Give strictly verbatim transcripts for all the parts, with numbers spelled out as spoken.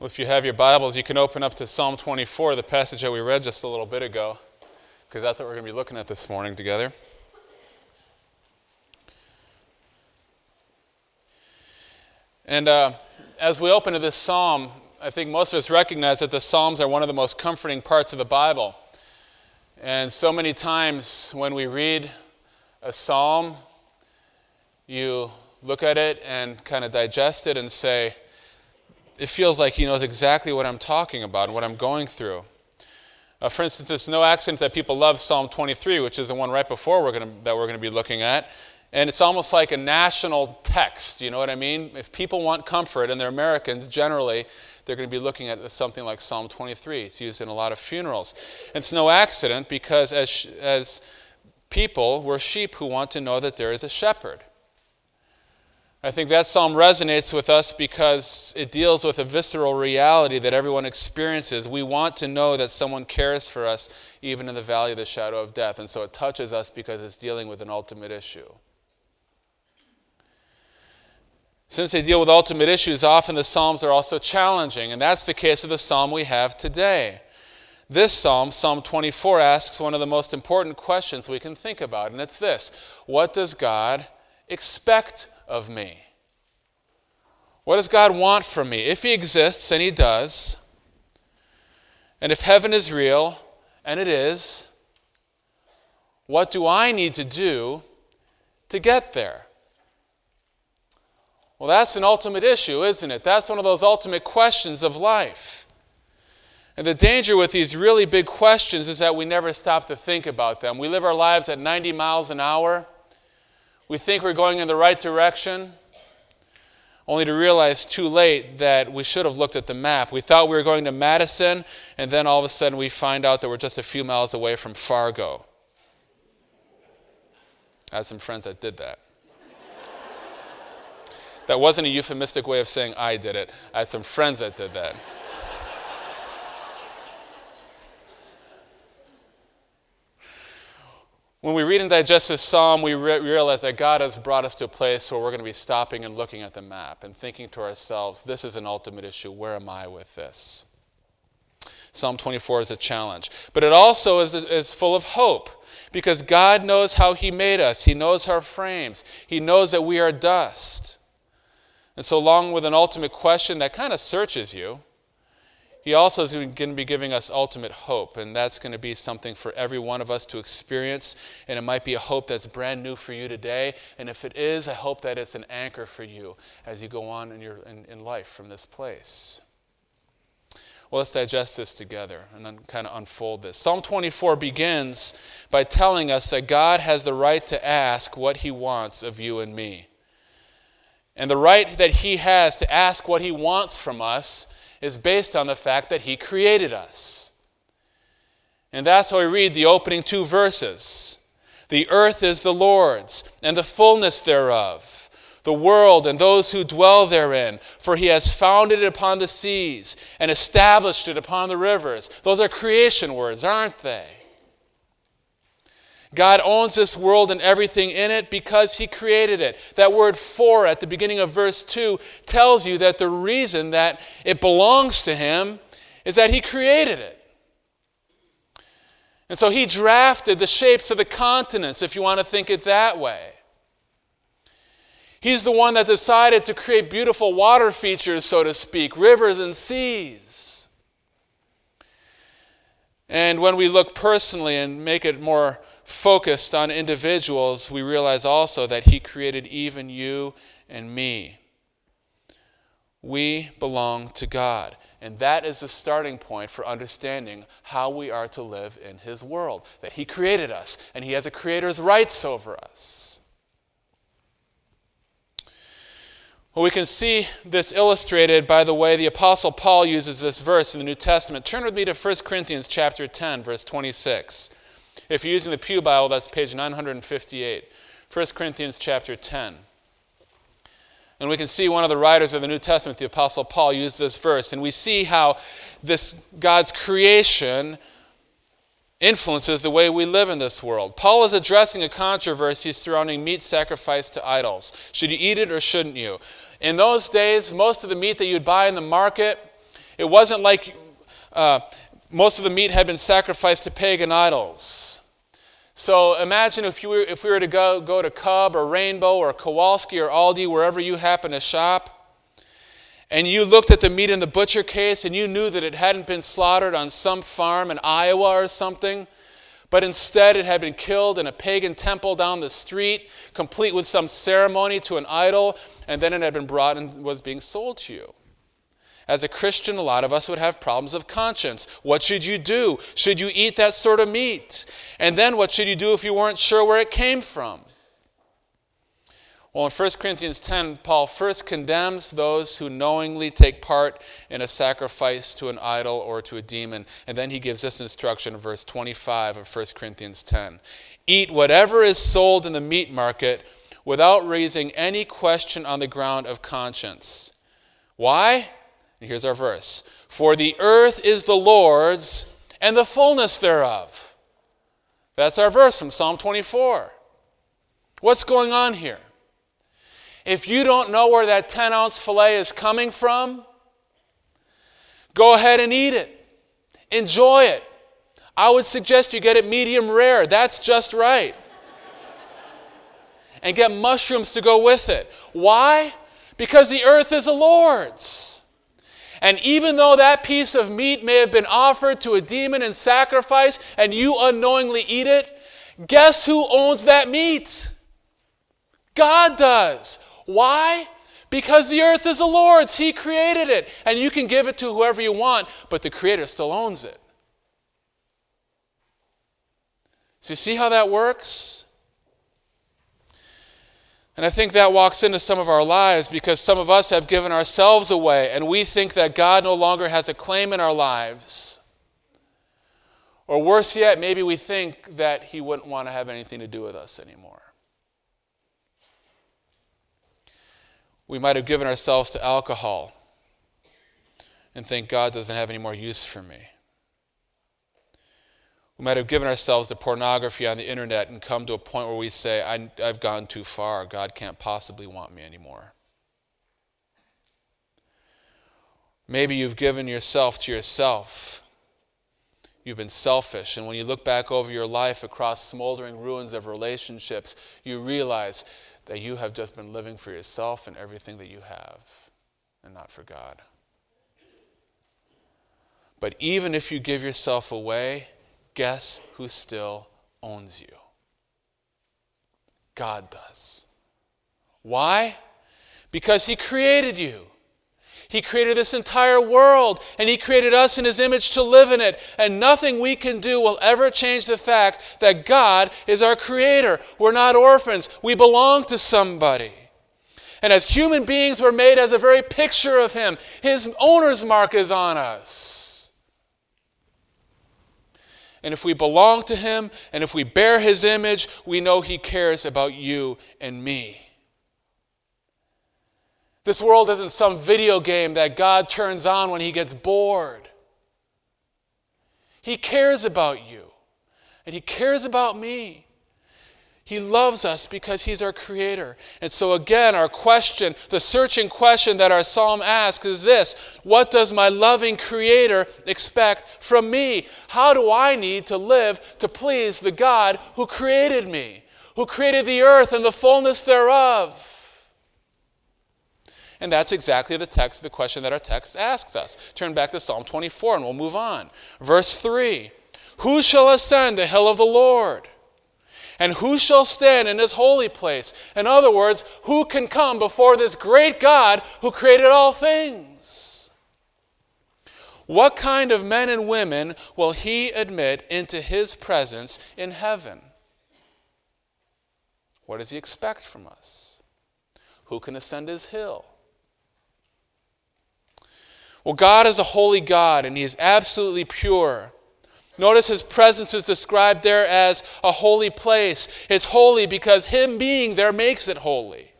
Well, if you have your Bibles, you can open up to Psalm twenty-four, the passage that we read just a little bit ago, because that's what we're going to be looking at this morning together. And uh, as we open to this psalm, I think most of us recognize that the Psalms are one of the most comforting parts of the Bible. And so many times when we read a psalm, you look at it and kind of digest it and say, it feels like he knows exactly what I'm talking about and what I'm going through. Uh, for instance, it's no accident that people love Psalm twenty-three, which is the one right before we're going to, that we're going to be looking at. And it's almost like a national text, you know what I mean? If people want comfort, and they're Americans generally, they're going to be looking at something like Psalm twenty-three. It's used in a lot of funerals. And it's no accident because as, as people, we're sheep who want to know that there is a shepherd. I think that psalm resonates with us because it deals with a visceral reality that everyone experiences. We want to know that someone cares for us even in the valley of the shadow of death. And so it touches us because it's dealing with an ultimate issue. Since they deal with ultimate issues, often the psalms are also challenging. And that's the case of the psalm we have today. This psalm, Psalm twenty-four, asks one of the most important questions we can think about. And it's this: what does God expect of me? What does God want from me? If he exists, and he does, and if heaven is real, and it is, what do I need to do to get there? Well, that's an ultimate issue, isn't it? That's one of those ultimate questions of life. And the danger with these really big questions is that we never stop to think about them. We live our lives at ninety miles an hour. We think we're going in the right direction, only to realize too late that we should have looked at the map. We thought we were going to Madison, and then all of a sudden we find out that we're just a few miles away from Fargo. I had some friends that did that. That wasn't a euphemistic way of saying I did it. I had some friends that did that. When we read and digest this psalm, we re- realize that God has brought us to a place where we're going to be stopping and looking at the map and thinking to ourselves, this is an ultimate issue. Where am I with this? Psalm twenty-four is a challenge. But it also is, is full of hope because God knows how he made us. He knows our frames. He knows that we are dust. And so along with an ultimate question that kind of searches you, he also is going to be giving us ultimate hope, and that's going to be something for every one of us to experience, and it might be a hope that's brand new for you today, and if it is, I hope that it's an anchor for you as you go on in, your, in, in life from this place. Well, let's digest this together and then kind of unfold this. Psalm twenty-four begins by telling us that God has the right to ask what he wants of you and me. And the right that he has to ask what he wants from us is based on the fact that he created us. And that's how we read the opening two verses. The earth is the Lord's, and the fullness thereof, the world and those who dwell therein, for he has founded it upon the seas and established it upon the rivers. Those are creation words, aren't they? God owns this world and everything in it because he created it. That word for at the beginning of verse two tells you that the reason that it belongs to him is that he created it. And so he drafted the shapes of the continents, if you want to think it that way. He's the one that decided to create beautiful water features, so to speak, rivers and seas. And when we look personally and make it more focused on individuals, we realize also that he created even you and me. We belong to God. And that is the starting point for understanding how we are to live in his world. That he created us, and he has a creator's rights over us. Well, we can see this illustrated by the way the Apostle Paul uses this verse in the New Testament. Turn with me to First Corinthians chapter ten, verse twenty-six. If you're using the Pew Bible, that's page nine fifty-eight. First Corinthians chapter ten. And we can see one of the writers of the New Testament, the Apostle Paul, used this verse. And we see how this God's creation influences the way we live in this world. Paul is addressing a controversy surrounding meat sacrificed to idols. Should you eat it or shouldn't you? In those days, most of the meat that you'd buy in the market, It wasn't like uh, most of the meat had been sacrificed to pagan idols. So imagine if, you were, if we were to go, go to Cub or Rainbow or Kowalski or Aldi, wherever you happen to shop, and you looked at the meat in the butcher case and you knew that it hadn't been slaughtered on some farm in Iowa or something, but instead it had been killed in a pagan temple down the street, complete with some ceremony to an idol, and then it had been brought and was being sold to you. As a Christian, a lot of us would have problems of conscience. What should you do? Should you eat that sort of meat? And then what should you do if you weren't sure where it came from? Well, in First Corinthians ten, Paul first condemns those who knowingly take part in a sacrifice to an idol or to a demon. And then he gives this instruction in verse twenty-five of First Corinthians ten. Eat whatever is sold in the meat market without raising any question on the ground of conscience. Why? And here's our verse. For the earth is the Lord's and the fullness thereof. That's our verse from Psalm twenty-four. What's going on here? If you don't know where that ten-ounce filet is coming from, go ahead and eat it. Enjoy it. I would suggest you get it medium rare. That's just right. And get mushrooms to go with it. Why? Because the earth is the Lord's. And even though that piece of meat may have been offered to a demon in sacrifice and you unknowingly eat it, guess who owns that meat? God does. Why? Because the earth is the Lord's. He created it. And you can give it to whoever you want, but the Creator still owns it. So you see how that works? And I think that walks into some of our lives because some of us have given ourselves away and we think that God no longer has a claim in our lives. Or worse yet, maybe we think that He wouldn't want to have anything to do with us anymore. We might have given ourselves to alcohol and think God doesn't have any more use for me. We might have given ourselves to pornography on the internet and come to a point where we say, I, I've gone too far. God can't possibly want me anymore. Maybe you've given yourself to yourself. You've been selfish. And when you look back over your life across smoldering ruins of relationships, you realize that you have just been living for yourself and everything that you have, and not for God. But even if you give yourself away, guess who still owns you? God does. Why? Because He created you. He created this entire world, and He created us in His image to live in it. And nothing we can do will ever change the fact that God is our Creator. We're not orphans. We belong to somebody. And as human beings, we're made as a very picture of Him. His owner's mark is on us. And if we belong to Him, and if we bear His image, we know He cares about you and me. This world isn't some video game that God turns on when He gets bored. He cares about you, and He cares about me. He loves us because He's our Creator. And so again, our question, the searching question that our psalm asks is this: what does my loving Creator expect from me? How do I need to live to please the God who created me, who created the earth and the fullness thereof? And that's exactly the text, the question that our text asks us. Turn back to Psalm twenty-four and we'll move on. Verse three, who shall ascend the hill of the Lord? And who shall stand in His holy place? In other words, who can come before this great God who created all things? What kind of men and women will He admit into His presence in heaven? What does He expect from us? Who can ascend His hill? Well, God is a holy God, and He is absolutely pure. Notice His presence is described there as a holy place. It's holy because Him being there makes it holy.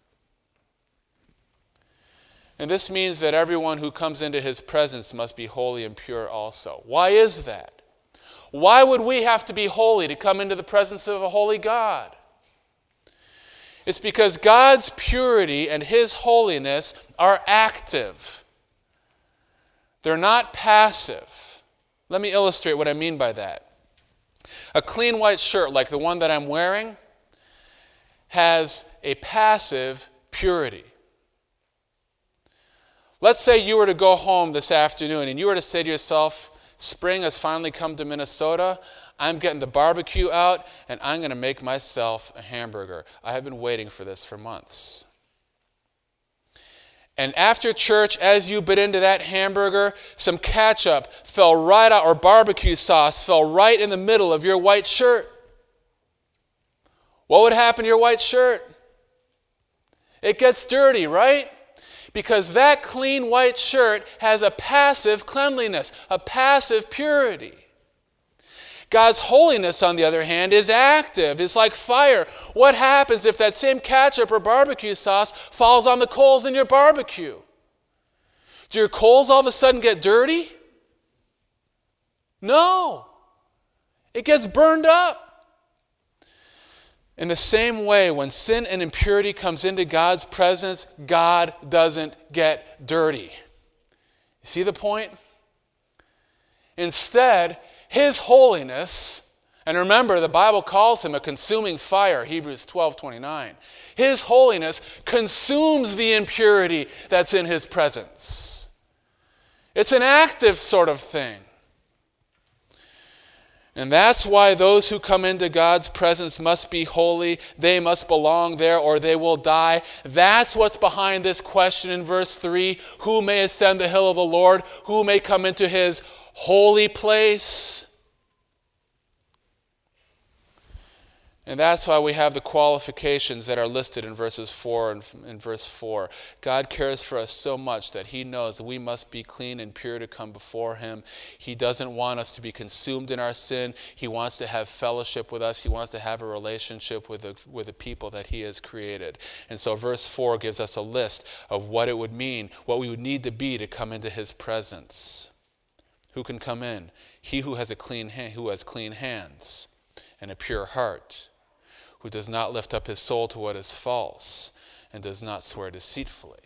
And this means that everyone who comes into His presence must be holy and pure also. Why is that? Why would we have to be holy to come into the presence of a holy God? It's because God's purity and His holiness are active. They're not passive. Let me illustrate what I mean by that. A clean white shirt, like the one that I'm wearing, has a passive purity. Let's say you were to go home this afternoon and you were to say to yourself, spring has finally come to Minnesota. I'm getting the barbecue out and I'm going to make myself a hamburger. I have been waiting for this for months. And after church, as you bit into that hamburger, some ketchup fell right out, or barbecue sauce fell right in the middle of your white shirt. What would happen to your white shirt? It gets dirty, right? Because that clean white shirt has a passive cleanliness, a passive purity. God's holiness, on the other hand, is active. It's like fire. What happens if that same ketchup or barbecue sauce falls on the coals in your barbecue? Do your coals all of a sudden get dirty? No. It gets burned up. In the same way, when sin and impurity comes into God's presence, God doesn't get dirty. You see the point? Instead, His holiness, and remember, the Bible calls Him a consuming fire, Hebrews twelve twenty-nine. His holiness consumes the impurity that's in His presence. It's an active sort of thing. And that's why those who come into God's presence must be holy. They must belong there or they will die. That's what's behind this question in verse three. Who may ascend the hill of the Lord? Who may come into His holy place? And that's why we have the qualifications that are listed in verses four and in verse four. God cares for us so much that He knows that we must be clean and pure to come before Him. He doesn't want us to be consumed in our sin. He wants to have fellowship with us. He wants to have a relationship with the, with the people that He has created. And so verse four gives us a list of what it would mean, what we would need to be to come into His presence. Who can come in? He who has a clean hand, who has clean hands and a pure heart, who does not lift up his soul to what is false and does not swear deceitfully.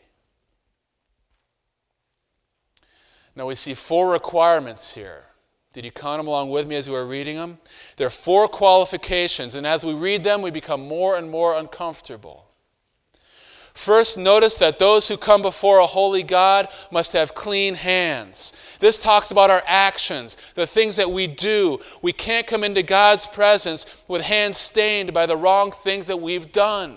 Now we see four requirements here. Did you count them along with me as we were reading them? There are four qualifications, and as we read them, we become more and more uncomfortable. First, notice that those who come before a holy God must have clean hands. This talks about our actions, the things that we do. We can't come into God's presence with hands stained by the wrong things that we've done.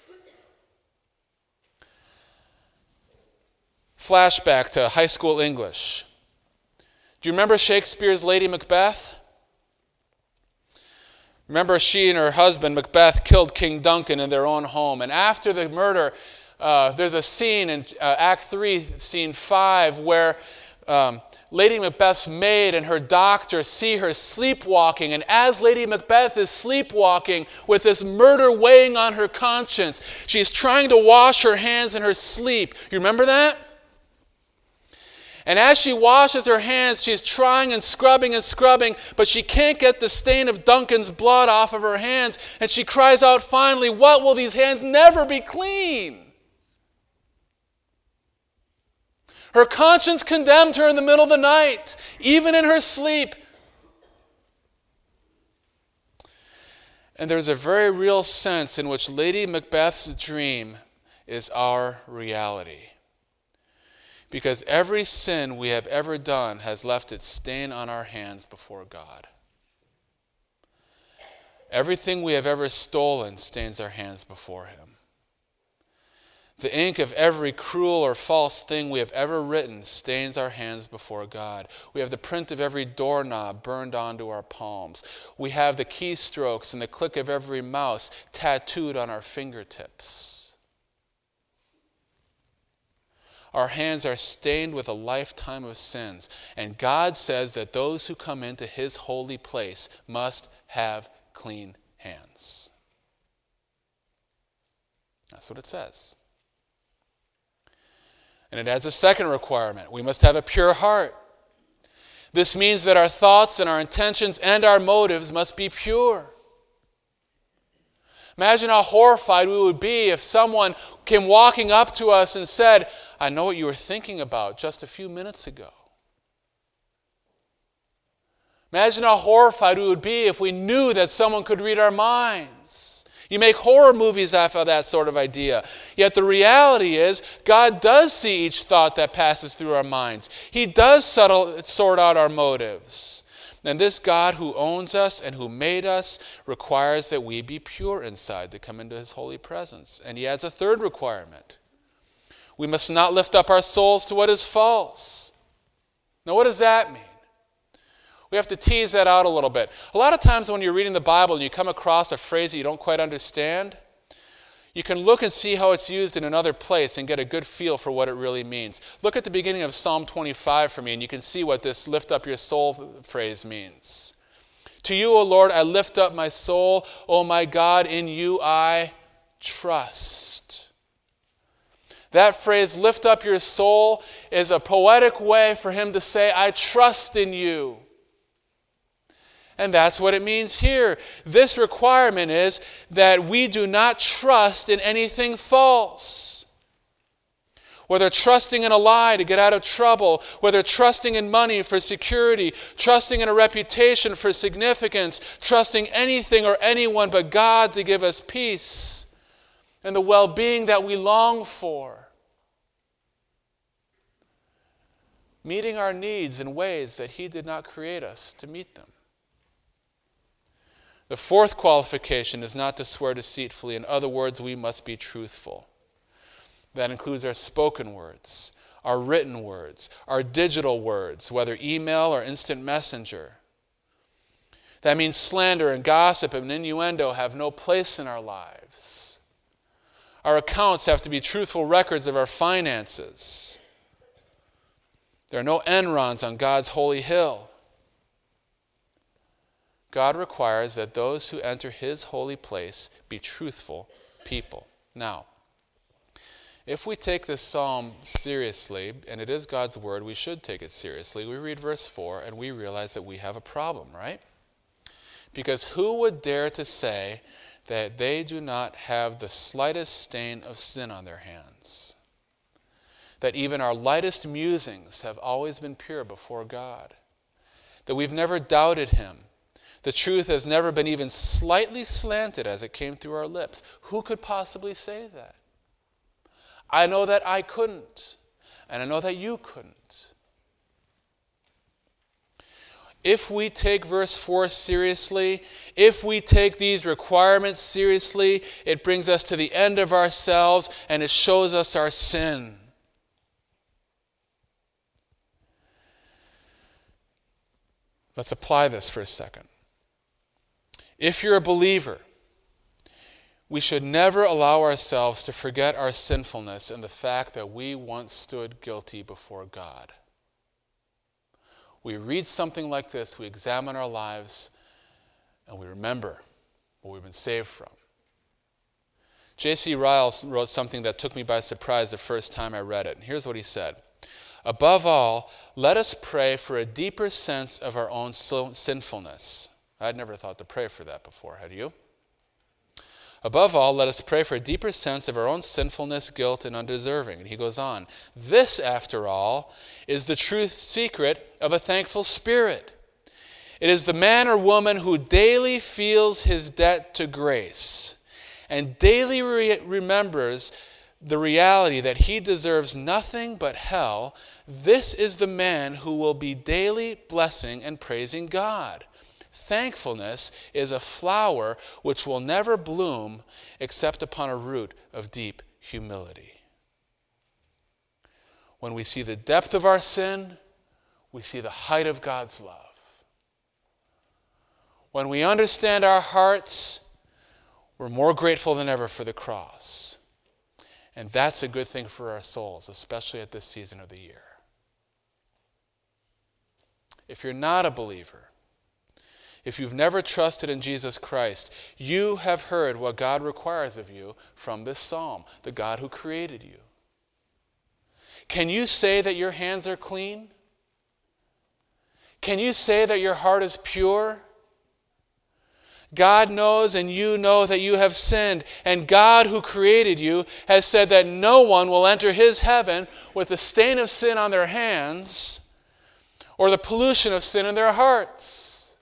Flashback to high school English. Do you remember Shakespeare's Lady Macbeth? Remember, she and her husband, Macbeth, killed King Duncan in their own home. And after the murder, uh, there's a scene in uh, Act three, scene five, where um, Lady Macbeth's maid and her doctor see her sleepwalking. And as Lady Macbeth is sleepwalking with this murder weighing on her conscience, she's trying to wash her hands in her sleep. You remember that? And as she washes her hands, she's trying and scrubbing and scrubbing, but she can't get the stain of Duncan's blood off of her hands. And she cries out finally, "What will these hands never be clean?" Her conscience condemned her in the middle of the night, even in her sleep. And there's a very real sense in which Lady Macbeth's dream is our reality. Because every sin we have ever done has left its stain on our hands before God. Everything we have ever stolen stains our hands before Him. The ink of every cruel or false thing we have ever written stains our hands before God. We have the print of every doorknob burned onto our palms. We have the keystrokes and the click of every mouse tattooed on our fingertips. Our hands are stained with a lifetime of sins. And God says that those who come into His holy place must have clean hands. That's what it says. And it adds a second requirement. We must have a pure heart. This means that our thoughts and our intentions and our motives must be pure. Imagine how horrified we would be if someone came walking up to us and said, "I know what you were thinking about just a few minutes ago." Imagine how horrified we would be if we knew that someone could read our minds. You make horror movies off of that sort of idea. Yet the reality is, God does see each thought that passes through our minds. He does settle, sort out our motives. And this God who owns us and who made us requires that we be pure inside to come into his holy presence. And he adds a third requirement. We must not lift up our souls to what is false. Now, what does that mean? We have to tease that out a little bit. A lot of times when you're reading the Bible and you come across a phrase that you don't quite understand, you can look and see how it's used in another place and get a good feel for what it really means. Look at the beginning of Psalm twenty-five for me, and you can see what this lift up your soul phrase means. To you, O Lord, I lift up my soul. O my God, in you I trust. That phrase, lift up your soul, is a poetic way for him to say, I trust in you. And that's what it means here. This requirement is that we do not trust in anything false. Whether trusting in a lie to get out of trouble, whether trusting in money for security, trusting in a reputation for significance, trusting anything or anyone but God to give us peace and the well-being that we long for. Meeting our needs in ways that he did not create us to meet them. The fourth qualification is not to swear deceitfully. In other words, we must be truthful. That includes our spoken words, our written words, our digital words, whether email or instant messenger. That means slander and gossip and innuendo have no place in our lives. Our accounts have to be truthful records of our finances. There are no Enrons on God's holy hill. God requires that those who enter his holy place be truthful people. Now, if we take this psalm seriously, and it is God's word, we should take it seriously. We read verse four and we realize that we have a problem, right? Because who would dare to say that they do not have the slightest stain of sin on their hands? That even our lightest musings have always been pure before God? That we've never doubted him? The truth has never been even slightly slanted as it came through our lips. Who could possibly say that? I know that I couldn't, and I know that you couldn't. If we take verse four seriously, if we take these requirements seriously, it brings us to the end of ourselves and it shows us our sin. Let's apply this for a second. If you're a believer, we should never allow ourselves to forget our sinfulness and the fact that we once stood guilty before God. We read something like this, we examine our lives, and we remember what we've been saved from. J C Ryle wrote something that took me by surprise the first time I read it. And here's what he said. Above all, let us pray for a deeper sense of our own sinfulness. I'd never thought to pray for that before, had you? Above all, let us pray for a deeper sense of our own sinfulness, guilt, and undeserving. And he goes on, this, after all, is the true secret of a thankful spirit. It is the man or woman who daily feels his debt to grace and daily re- remembers the reality that he deserves nothing but hell. This is the man who will be daily blessing and praising God. Thankfulness is a flower which will never bloom except upon a root of deep humility. When we see the depth of our sin, we see the height of God's love. When we understand our hearts, we're more grateful than ever for the cross. And that's a good thing for our souls, especially at this season of the year. If you're not a believer, if you've never trusted in Jesus Christ, you have heard what God requires of you from this psalm, the God who created you. Can you say that your hands are clean? Can you say that your heart is pure? God knows and you know that you have sinned, and God who created you has said that no one will enter his heaven with the stain of sin on their hands or the pollution of sin in their hearts.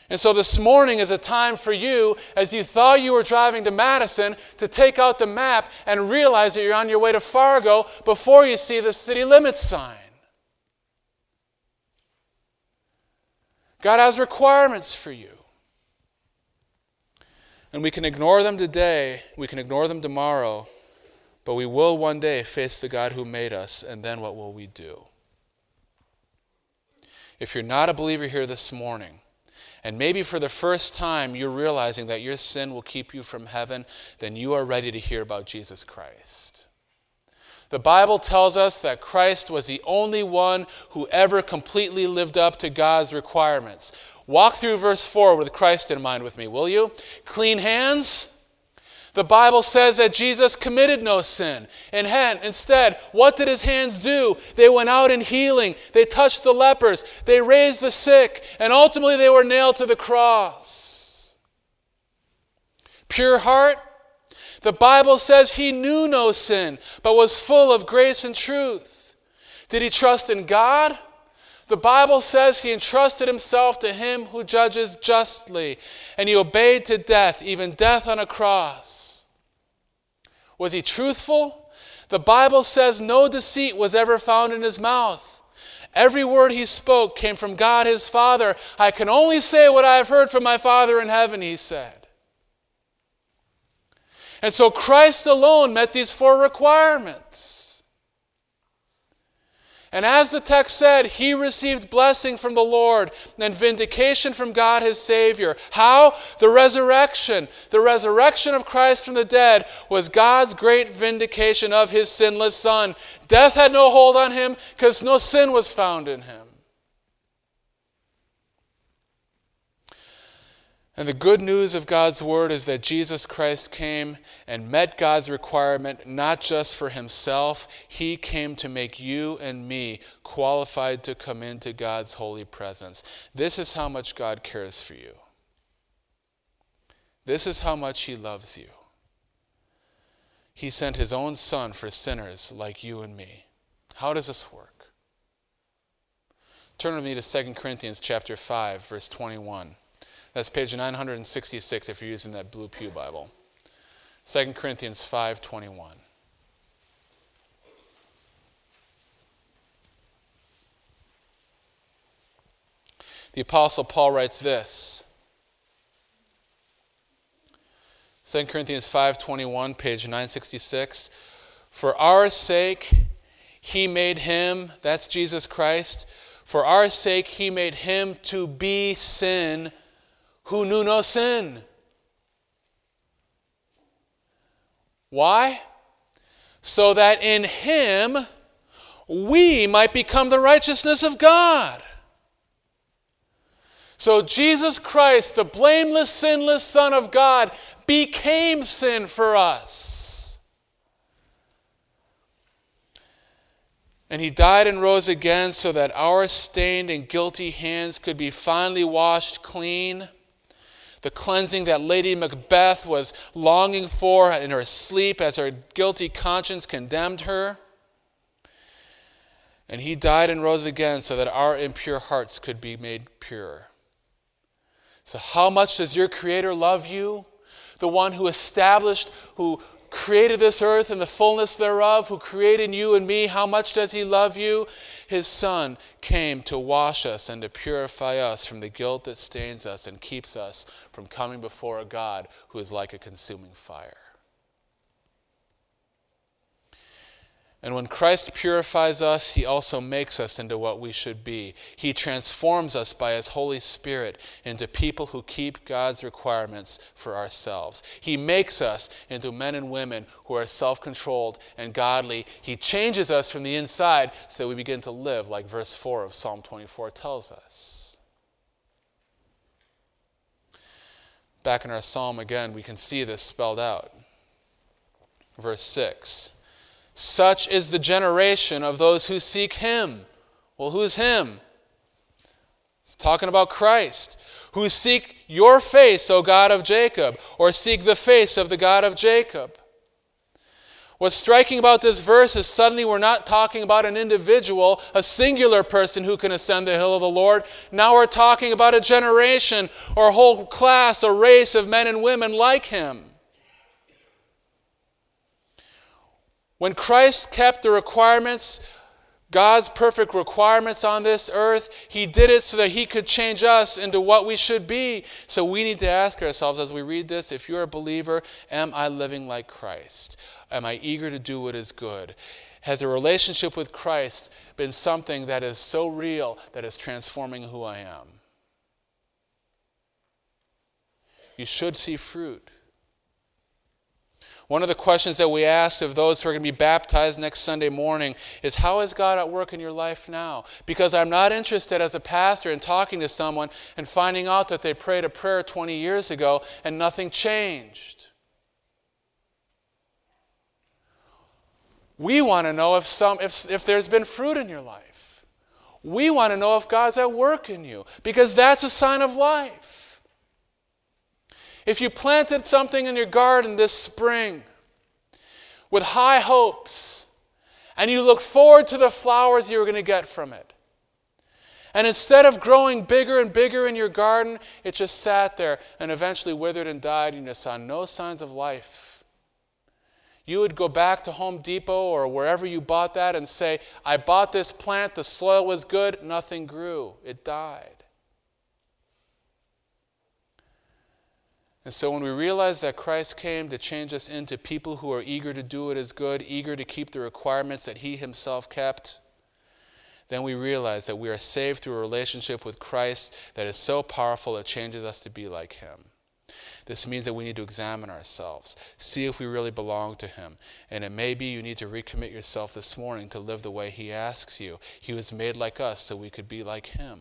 And so this morning is a time for you, as you thought you were driving to Madison, to take out the map and realize that you're on your way to Fargo before you see the city limits sign. God has requirements for you. And we can ignore them today, we can ignore them tomorrow, but we will one day face the God who made us, and then what will we do? If you're not a believer here this morning, and maybe for the first time you're realizing that your sin will keep you from heaven, then you are ready to hear about Jesus Christ. The Bible tells us that Christ was the only one who ever completely lived up to God's requirements. Walk through verse four with Christ in mind with me, will you? Clean hands. The Bible says that Jesus committed no sin. And instead, what did his hands do? They went out in healing. They touched the lepers. They raised the sick. And ultimately, they were nailed to the cross. Pure heart. The Bible says he knew no sin, but was full of grace and truth. Did he trust in God? The Bible says he entrusted himself to him who judges justly, and he obeyed to death, even death on a cross. Was he truthful? The Bible says no deceit was ever found in his mouth. Every word he spoke came from God his Father. I can only say what I have heard from my Father in heaven, he said. And so Christ alone met these four requirements. And as the text said, he received blessing from the Lord and vindication from God his Savior. How? The resurrection. The resurrection of Christ from the dead was God's great vindication of his sinless Son. Death had no hold on him because no sin was found in him. And the good news of God's word is that Jesus Christ came and met God's requirement not just for himself. He came to make you and me qualified to come into God's holy presence. This is how much God cares for you. This is how much he loves you. He sent his own Son for sinners like you and me. How does this work? Turn with me to Second Corinthians chapter five, verse twenty-one. That's page nine hundred sixty-six if you're using that Blue Pew Bible. Second Corinthians five twenty-one. The Apostle Paul writes this. Second Corinthians five twenty-one, page nine sixty-six. For our sake he made him, that's Jesus Christ, for our sake he made him to be sin who knew no sin. Why? So that in him we might become the righteousness of God. So Jesus Christ, the blameless, sinless Son of God, became sin for us. And he died and rose again so that our stained and guilty hands could be finally washed clean. The cleansing that Lady Macbeth was longing for in her sleep as her guilty conscience condemned her. And he died and rose again so that our impure hearts could be made pure. So how much does your Creator love you? The one who established, who created this earth and the fullness thereof, who created you and me, how much does he love you? His Son came to wash us and to purify us from the guilt that stains us and keeps us from coming before a God who is like a consuming fire. And when Christ purifies us, he also makes us into what we should be. He transforms us by his Holy Spirit into people who keep God's requirements for ourselves. He makes us into men and women who are self-controlled and godly. He changes us from the inside so that we begin to live like verse four of Psalm twenty-four tells us. Back in our psalm again, we can see this spelled out. Verse six. Such is the generation of those who seek him. Well, who's him? It's talking about Christ. Who seek your face, O God of Jacob, or seek the face of the God of Jacob. What's striking about this verse is suddenly we're not talking about an individual, a singular person who can ascend the hill of the Lord. Now we're talking about a generation or a whole class, a race of men and women like him. When Christ kept the requirements, God's perfect requirements on this earth, he did it so that he could change us into what we should be. So we need to ask ourselves as we read this, if you're a believer, am I living like Christ? Am I eager to do what is good? Has a relationship with Christ been something that is so real that is transforming who I am? You should see fruit. One of the questions that we ask of those who are going to be baptized next Sunday morning is, how is God at work in your life now? Because I'm not interested as a pastor in talking to someone and finding out that they prayed a prayer twenty years ago and nothing changed. We want to know if, some, if, if there's been fruit in your life. We want to know if God's at work in you, because that's a sign of life. If you planted something in your garden this spring with high hopes, and you look forward to the flowers you were going to get from it, and instead of growing bigger and bigger in your garden, it just sat there and eventually withered and died, and you saw no signs of life, you would go back to Home Depot or wherever you bought that and say, I bought this plant, the soil was good, nothing grew, it died. And so when we realize that Christ came to change us into people who are eager to do what is good, eager to keep the requirements that he himself kept, then we realize that we are saved through a relationship with Christ that is so powerful it changes us to be like him. This means that we need to examine ourselves, see if we really belong to him. And it may be you need to recommit yourself this morning to live the way he asks you. He was made like us so we could be like him.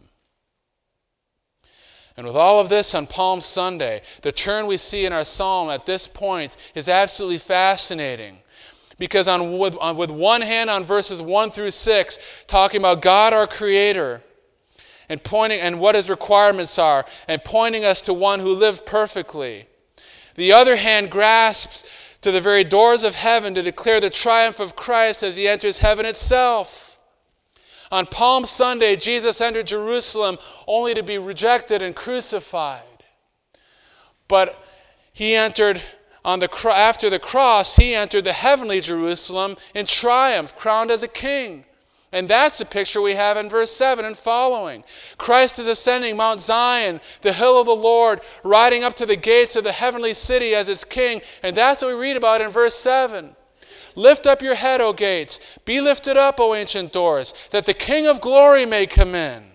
And with all of this on Palm Sunday, the turn we see in our psalm at this point is absolutely fascinating. Because on, with, on, with one hand on verses one through six, talking about God our Creator, and pointing and what his requirements are, and pointing us to one who lived perfectly. The other hand grasps to the very doors of heaven to declare the triumph of Christ as he enters heaven itself. On Palm Sunday, Jesus entered Jerusalem only to be rejected and crucified. But he entered on the after the cross, he entered the heavenly Jerusalem in triumph, crowned as a king. And that's the picture we have in verse seven and following. Christ is ascending Mount Zion, the hill of the Lord, riding up to the gates of the heavenly city as its king. And that's what we read about in verse seven. Lift up your head, O gates. Be lifted up, O ancient doors, that the King of glory may come in.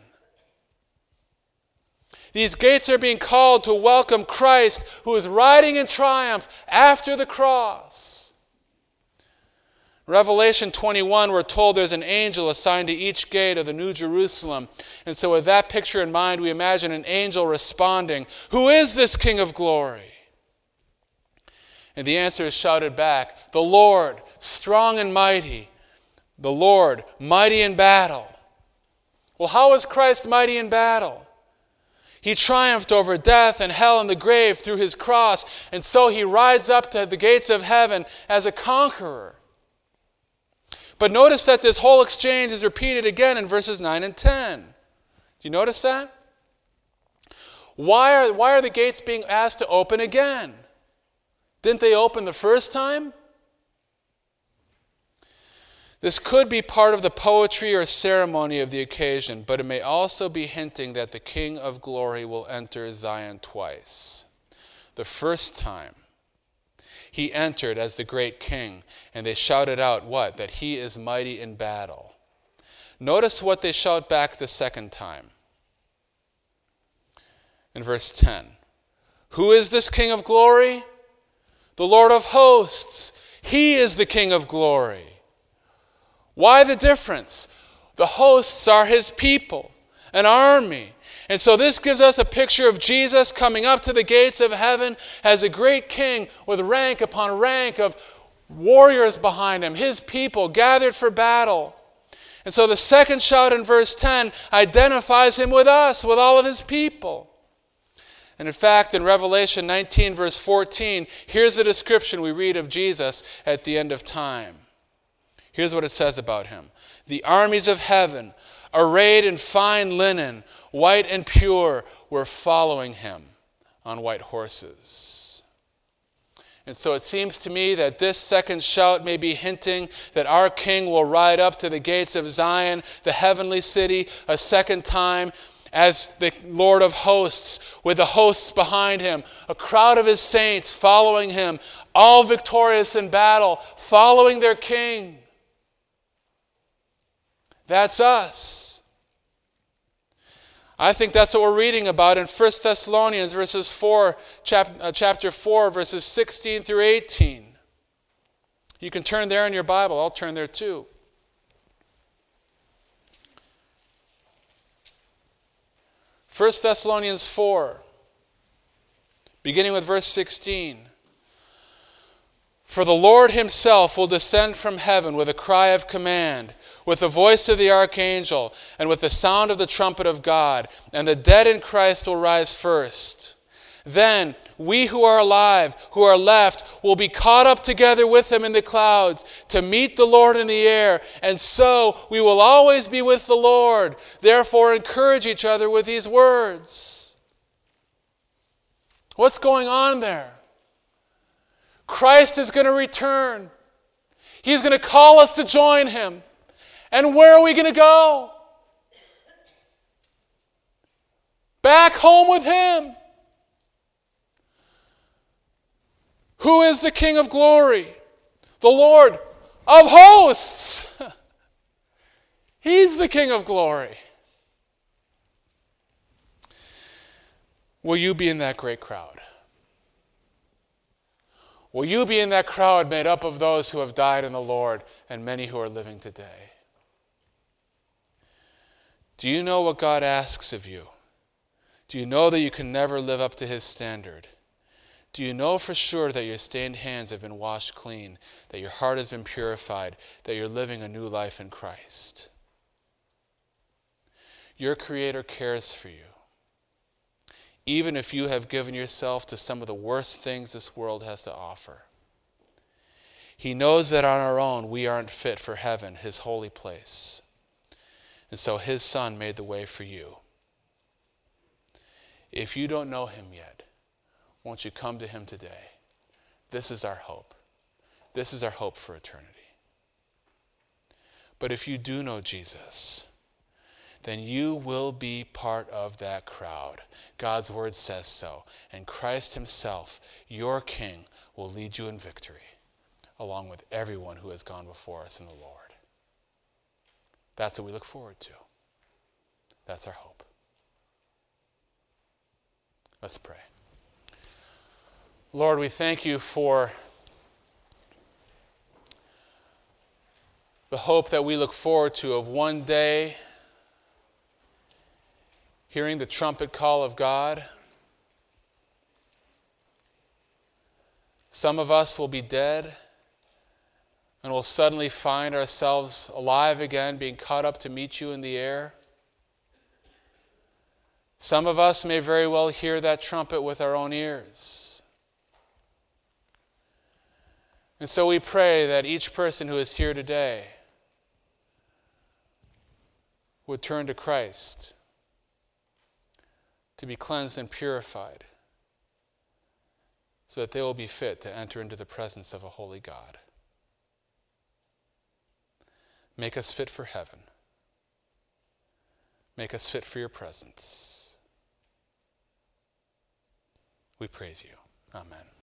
These gates are being called to welcome Christ, who is riding in triumph after the cross. Revelation twenty-one, we're told there's an angel assigned to each gate of the New Jerusalem. And so with that picture in mind, we imagine an angel responding, who is this King of glory? And the answer is shouted back, the Lord, strong and mighty. The Lord, mighty in battle. Well, how is Christ mighty in battle? He triumphed over death and hell and the grave through his cross, and so he rides up to the gates of heaven as a conqueror. But notice that this whole exchange is repeated again in verses nine and ten. Do you notice that? Why are, why are the gates being asked to open again? Didn't they open the first time? This could be part of the poetry or ceremony of the occasion, but it may also be hinting that the King of glory will enter Zion twice. The first time, he entered as the great king, and they shouted out what? That he is mighty in battle. Notice what they shout back the second time. In verse ten, who is this King of glory? The Lord of hosts. He is the King of glory. Why the difference? The hosts are his people, an army. And so this gives us a picture of Jesus coming up to the gates of heaven as a great king with rank upon rank of warriors behind him, his people gathered for battle. And so the second shout in verse ten identifies him with us, with all of his people. And in fact, in Revelation nineteen, verse fourteen, here's the description we read of Jesus at the end of time. Here's what it says about him. The armies of heaven, arrayed in fine linen, white and pure, were following him on white horses. And so it seems to me that this second shout may be hinting that our King will ride up to the gates of Zion, the heavenly city, a second time as the Lord of hosts, with the hosts behind him, a crowd of his saints following him, all victorious in battle, following their King. That's us. I think that's what we're reading about in First Thessalonians verses four, chap, uh, chapter four, verses sixteen through eighteen. You can turn there in your Bible. I'll turn there too. First Thessalonians four, beginning with verse sixteen. For the Lord himself will descend from heaven with a cry of command, with the voice of the archangel, and with the sound of the trumpet of God, and the dead in Christ will rise first. Then we who are alive, who are left, will be caught up together with him in the clouds to meet the Lord in the air, and so we will always be with the Lord. Therefore encourage each other with these words. What's going on there? Christ is going to return. He's going to call us to join him. And where are we going to go? Back home with him. Who is the King of glory? The Lord of hosts. He's the King of glory. Will you be in that great crowd? Will you be in that crowd made up of those who have died in the Lord and many who are living today? Do you know what God asks of you? Do you know that you can never live up to his standard? Do you know for sure that your stained hands have been washed clean, that your heart has been purified, that you're living a new life in Christ? Your Creator cares for you. Even if you have given yourself to some of the worst things this world has to offer. He knows that on our own we aren't fit for heaven, his holy place. And so his Son made the way for you. If you don't know him yet, won't you come to him today? This is our hope. This is our hope for eternity. But if you do know Jesus, then you will be part of that crowd. God's word says so. And Christ himself, your King, will lead you in victory, along with everyone who has gone before us in the Lord. That's what we look forward to. That's our hope. Let's pray. Lord, we thank you for the hope that we look forward to of one day hearing the trumpet call of God. Some of us will be dead and will suddenly find ourselves alive again, being caught up to meet you in the air. Some of us may very well hear that trumpet with our own ears. And so we pray that each person who is here today would turn to Christ to be cleansed and purified so that they will be fit to enter into the presence of a holy God. Make us fit for heaven. Make us fit for your presence. We praise you. Amen.